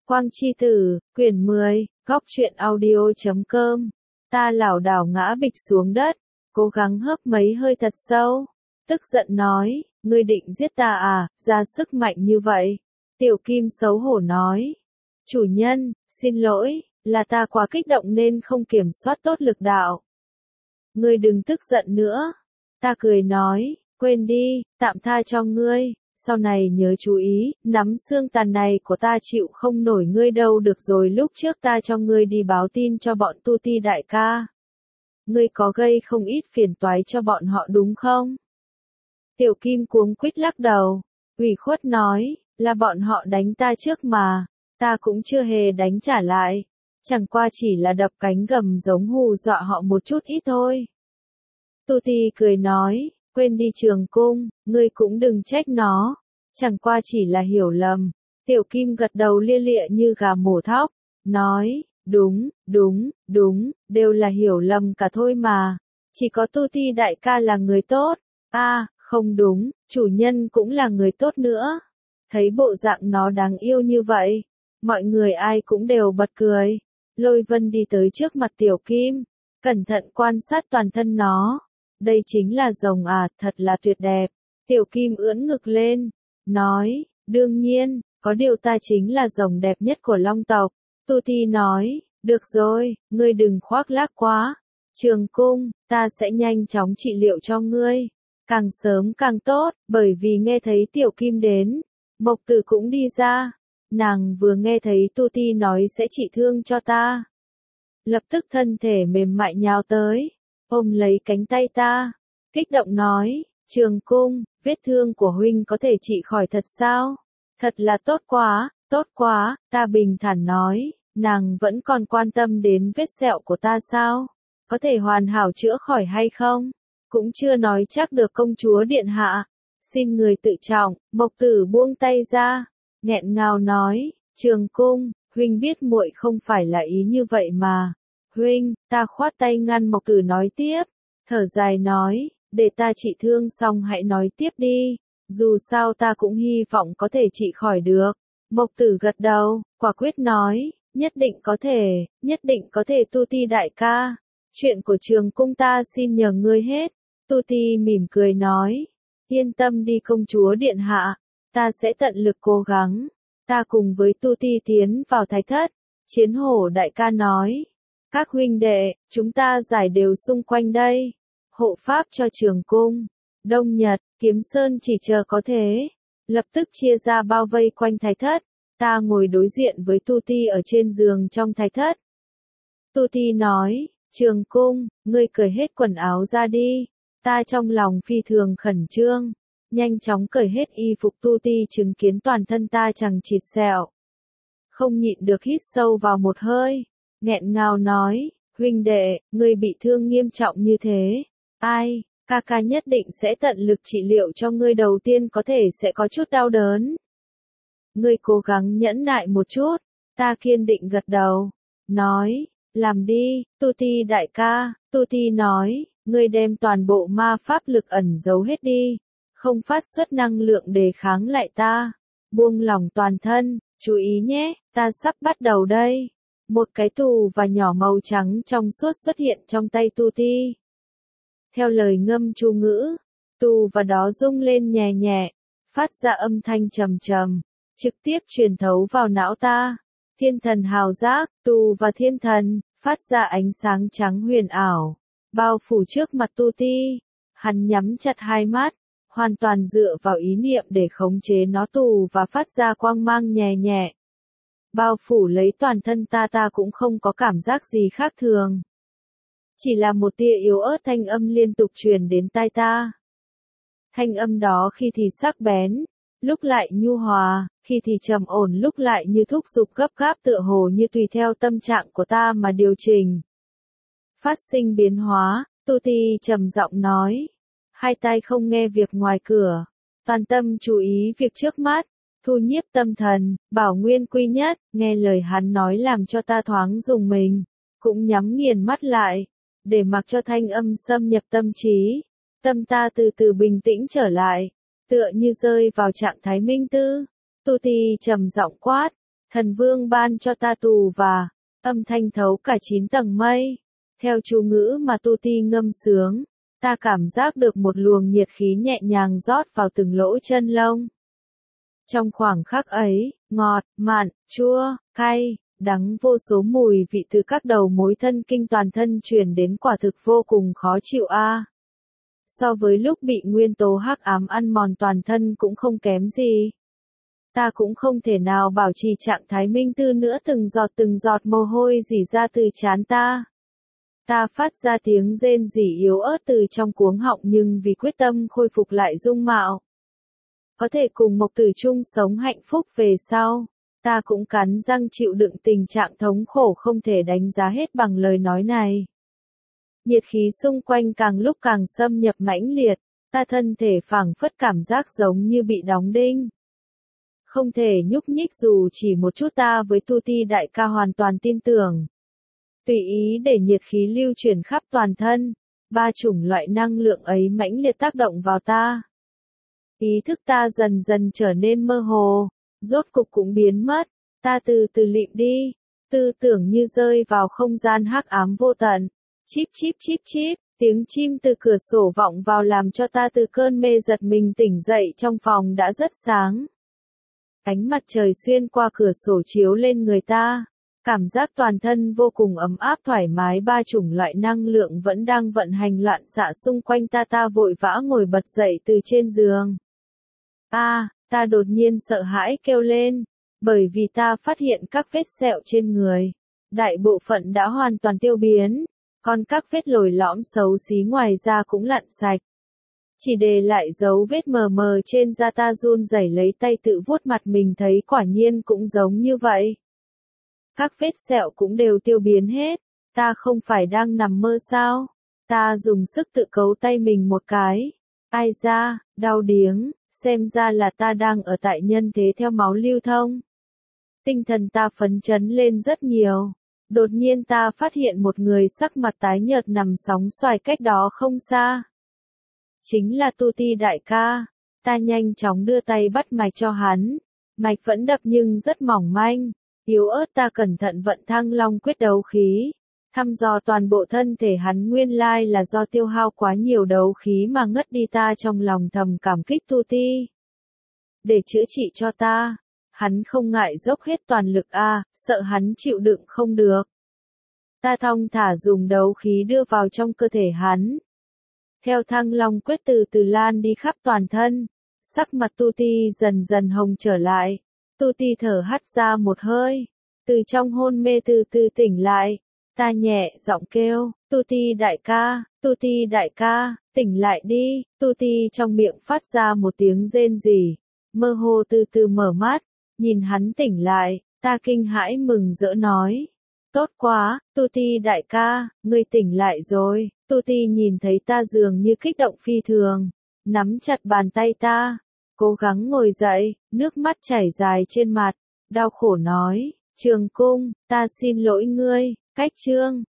Quang Chi Tử, quyển 10, góc truyện audio.com. Ta lảo đảo ngã bịch xuống đất, cố gắng hớp mấy hơi thật sâu. Tức giận nói, ngươi định giết ta à, ra sức mạnh như vậy. Tiểu Kim xấu hổ nói, chủ nhân, xin lỗi, là ta quá kích động nên không kiểm soát tốt lực đạo. Ngươi đừng tức giận nữa. Ta cười nói, quên đi, tạm tha cho ngươi. Sau này nhớ chú ý, nắm xương tàn này của ta chịu không nổi ngươi đâu được rồi. Lúc trước ta cho ngươi đi báo tin cho bọn Tu Ti đại ca. Ngươi có gây không ít phiền toái cho bọn họ đúng không? Tiểu Kim cuống quýt lắc đầu, ủy khuất nói, là bọn họ đánh ta trước mà, ta cũng chưa hề đánh trả lại. Chẳng qua chỉ là đập cánh gầm giống hù dọa họ một chút ít thôi. Tu Ti cười nói, quên đi Trường Cung, ngươi cũng đừng trách nó, chẳng qua chỉ là hiểu lầm. Tiểu Kim gật đầu lia lịa như gà mổ thóc, nói, đúng, đều là hiểu lầm cả thôi mà, chỉ có Tu Ti đại ca là người tốt, không đúng, chủ nhân cũng là người tốt nữa. Thấy bộ dạng nó đáng yêu như vậy, mọi người ai cũng đều bật cười. Lôi Vân đi tới trước mặt Tiểu Kim, cẩn thận quan sát toàn thân nó. Đây chính là rồng à, thật là tuyệt đẹp. Tiểu Kim ưỡn ngực lên, nói, đương nhiên, có điều ta chính là rồng đẹp nhất của Long tộc. Tu Ti nói, được rồi, ngươi đừng khoác lác quá. Trường Cung, ta sẽ nhanh chóng trị liệu cho ngươi. Càng sớm càng tốt, bởi vì nghe thấy Tiểu Kim đến, Mộc Tử cũng đi ra. Nàng vừa nghe thấy Tu Ti nói sẽ trị thương cho ta, lập tức thân thể mềm mại nhào tới, ôm lấy cánh tay ta, kích động nói, Trường Cung, vết thương của huynh có thể trị khỏi thật sao? Thật là tốt quá, ta bình thản nói, nàng vẫn còn quan tâm đến vết sẹo của ta sao? Có thể hoàn hảo chữa khỏi hay không? Cũng chưa nói chắc được công chúa điện hạ. Xin người tự trọng. Mộc Tử buông tay ra, nghẹn ngào nói, Trường Cung, huynh biết muội không phải là ý như vậy mà. Huynh, ta khoát tay ngăn Mộc Tử nói tiếp, thở dài nói, để ta trị thương xong hãy nói tiếp đi, dù sao ta cũng hy vọng có thể trị khỏi được. Mộc Tử gật đầu, quả quyết nói, nhất định có thể Tu Ti đại ca, chuyện của Trường Cung ta xin nhờ ngươi hết. Tu Ti mỉm cười nói, yên tâm đi công chúa điện hạ, ta sẽ tận lực cố gắng. Ta cùng với Tu Ti tiến vào thái thất, Chiến Hổ đại ca nói, các huynh đệ, chúng ta giải đều xung quanh đây, hộ pháp cho Trường Cung. Đông Nhật, Kiếm Sơn chỉ chờ có thế, lập tức chia ra bao vây quanh thái thất. Ta ngồi đối diện với Tu Ti ở trên giường trong thái thất. Tu Ti nói, Trường Cung, ngươi cởi hết quần áo ra đi. Ta trong lòng phi thường khẩn trương, nhanh chóng cởi hết y phục. Tu Ti chứng kiến toàn thân ta chằng chịt sẹo, không nhịn được hít sâu vào một hơi, nghẹn ngào nói, huynh đệ, ngươi bị thương nghiêm trọng như thế, ca ca nhất định sẽ tận lực trị liệu cho ngươi. Đầu tiên có thể sẽ có chút đau đớn, ngươi cố gắng nhẫn nại một chút. Ta kiên định gật đầu, nói, làm đi, Tu Ti đại ca. Tu Ti nói, ngươi đem toàn bộ ma pháp lực ẩn giấu hết đi, không phát xuất năng lượng đề kháng lại ta, buông lỏng toàn thân, chú ý nhé, ta sắp bắt đầu đây. Một cái tù và nhỏ màu trắng trong suốt xuất hiện trong tay Tu Ti. Theo lời ngâm chú ngữ, tù và đó rung lên nhẹ nhẹ, phát ra âm thanh trầm trầm, trực tiếp truyền thấu vào não ta. Thiên thần hào giác, tù và thiên thần, phát ra ánh sáng trắng huyền ảo, bao phủ trước mặt Tu Ti. Hắn nhắm chặt hai mắt, hoàn toàn dựa vào ý niệm để khống chế nó tù và phát ra quang mang nhẹ nhẹ, bao phủ lấy toàn thân ta. Ta cũng không có cảm giác gì khác thường, chỉ là một tia yếu ớt thanh âm liên tục truyền đến tai ta. Thanh âm đó khi thì sắc bén, lúc lại nhu hòa, khi thì trầm ổn, lúc lại như thúc giục gấp gáp, tựa hồ như tùy theo tâm trạng của ta mà điều chỉnh, phát sinh biến hóa. Tu Ti trầm giọng nói, hai tai không nghe việc ngoài cửa, toàn tâm chú ý việc trước mắt, thu nhiếp tâm thần, bảo nguyên quy nhất. Nghe lời hắn nói làm cho ta thoáng rùng mình, cũng nhắm nghiền mắt lại, để mặc cho thanh âm xâm nhập tâm trí. Tâm ta từ từ bình tĩnh trở lại, tựa như rơi vào trạng thái minh tư. Tu Ti trầm giọng quát, Thần vương ban cho ta tù và, âm thanh thấu cả 9 tầng mây. Theo chú ngữ mà Tu Ti ngâm sướng, ta cảm giác được một luồng nhiệt khí nhẹ nhàng rót vào từng lỗ chân lông. Trong khoảng khắc ấy, ngọt, mặn, chua, cay, đắng vô số mùi vị từ các đầu mối thân kinh toàn thân truyền đến quả thực vô cùng khó chịu a. So với lúc bị nguyên tố hắc ám ăn mòn toàn thân cũng không kém gì. Ta cũng không thể nào bảo trì trạng thái minh tư nữa, từng giọt mồ hôi rỉ ra từ trán ta. Ta phát ra tiếng rên rỉ yếu ớt từ trong cuống họng, nhưng vì quyết tâm khôi phục lại dung mạo, có thể cùng Mộc Tử chung sống hạnh phúc về sau, ta cũng cắn răng chịu đựng tình trạng thống khổ không thể đánh giá hết bằng lời nói này. Nhiệt khí xung quanh càng lúc càng xâm nhập mãnh liệt, ta thân thể phảng phất cảm giác giống như bị đóng đinh. Không thể nhúc nhích dù chỉ một chút. Ta với Tu Ti đại ca hoàn toàn tin tưởng. Tùy ý để nhiệt khí lưu chuyển khắp toàn thân, 3 chủng loại năng lượng ấy mãnh liệt tác động vào ta. Ý thức ta dần dần trở nên mơ hồ, rốt cục cũng biến mất, ta từ từ lịm đi, tư tưởng như rơi vào không gian hắc ám vô tận. Chíp chíp chíp chíp, tiếng chim từ cửa sổ vọng vào làm cho ta từ cơn mê giật mình tỉnh dậy. Trong phòng đã rất sáng. Ánh mặt trời xuyên qua cửa sổ chiếu lên người ta, cảm giác toàn thân vô cùng ấm áp thoải mái. 3 chủng loại năng lượng vẫn đang vận hành loạn xạ xung quanh ta. Ta vội vã ngồi bật dậy từ trên giường. Ta đột nhiên sợ hãi kêu lên, bởi vì ta phát hiện các vết sẹo trên người, đại bộ phận đã hoàn toàn tiêu biến, còn các vết lồi lõm xấu xí ngoài da cũng lặn sạch. Chỉ để lại dấu vết mờ mờ trên da. Ta run rẩy lấy tay tự vuốt mặt mình, thấy quả nhiên cũng giống như vậy. Các vết sẹo cũng đều tiêu biến hết. Ta không phải đang nằm mơ sao? Ta dùng sức tự cấu tay mình một cái. Ai da, đau điếng, xem ra là ta đang ở tại nhân thế theo máu lưu thông. Tinh thần ta phấn chấn lên rất nhiều. Đột nhiên ta phát hiện một người sắc mặt tái nhợt nằm sóng xoài cách đó không xa. Chính là Tu Ti đại ca. Ta nhanh chóng đưa tay bắt mạch cho hắn. Mạch vẫn đập nhưng rất mỏng manh, yếu ớt. Ta cẩn thận vận Thăng Long quyết đấu khí, thăm dò toàn bộ thân thể hắn. Nguyên lai là do tiêu hao quá nhiều đấu khí mà ngất đi. Ta trong lòng thầm cảm kích Tu Ti. Để chữa trị cho ta, hắn không ngại dốc hết toàn lực sợ hắn chịu đựng không được. Ta thong thả dùng đấu khí đưa vào trong cơ thể hắn. Theo Thăng Long quyết từ từ lan đi khắp toàn thân, sắc mặt Tu Ti dần dần hồng trở lại. Tu Ti thở hắt ra một hơi, từ trong hôn mê từ từ tỉnh lại. Ta nhẹ giọng kêu, Tu Ti đại ca, tỉnh lại đi. Tu Ti trong miệng phát ra một tiếng rên rỉ, mơ hồ từ từ mở mắt, nhìn hắn tỉnh lại, ta kinh hãi mừng rỡ nói. Tốt quá, Tu Ti đại ca, ngươi tỉnh lại rồi. Tu Ti nhìn thấy ta dường như kích động phi thường, nắm chặt bàn tay ta, cố gắng ngồi dậy, nước mắt chảy dài trên mặt, đau khổ nói, Trường Cung, ta xin lỗi ngươi. Cách chương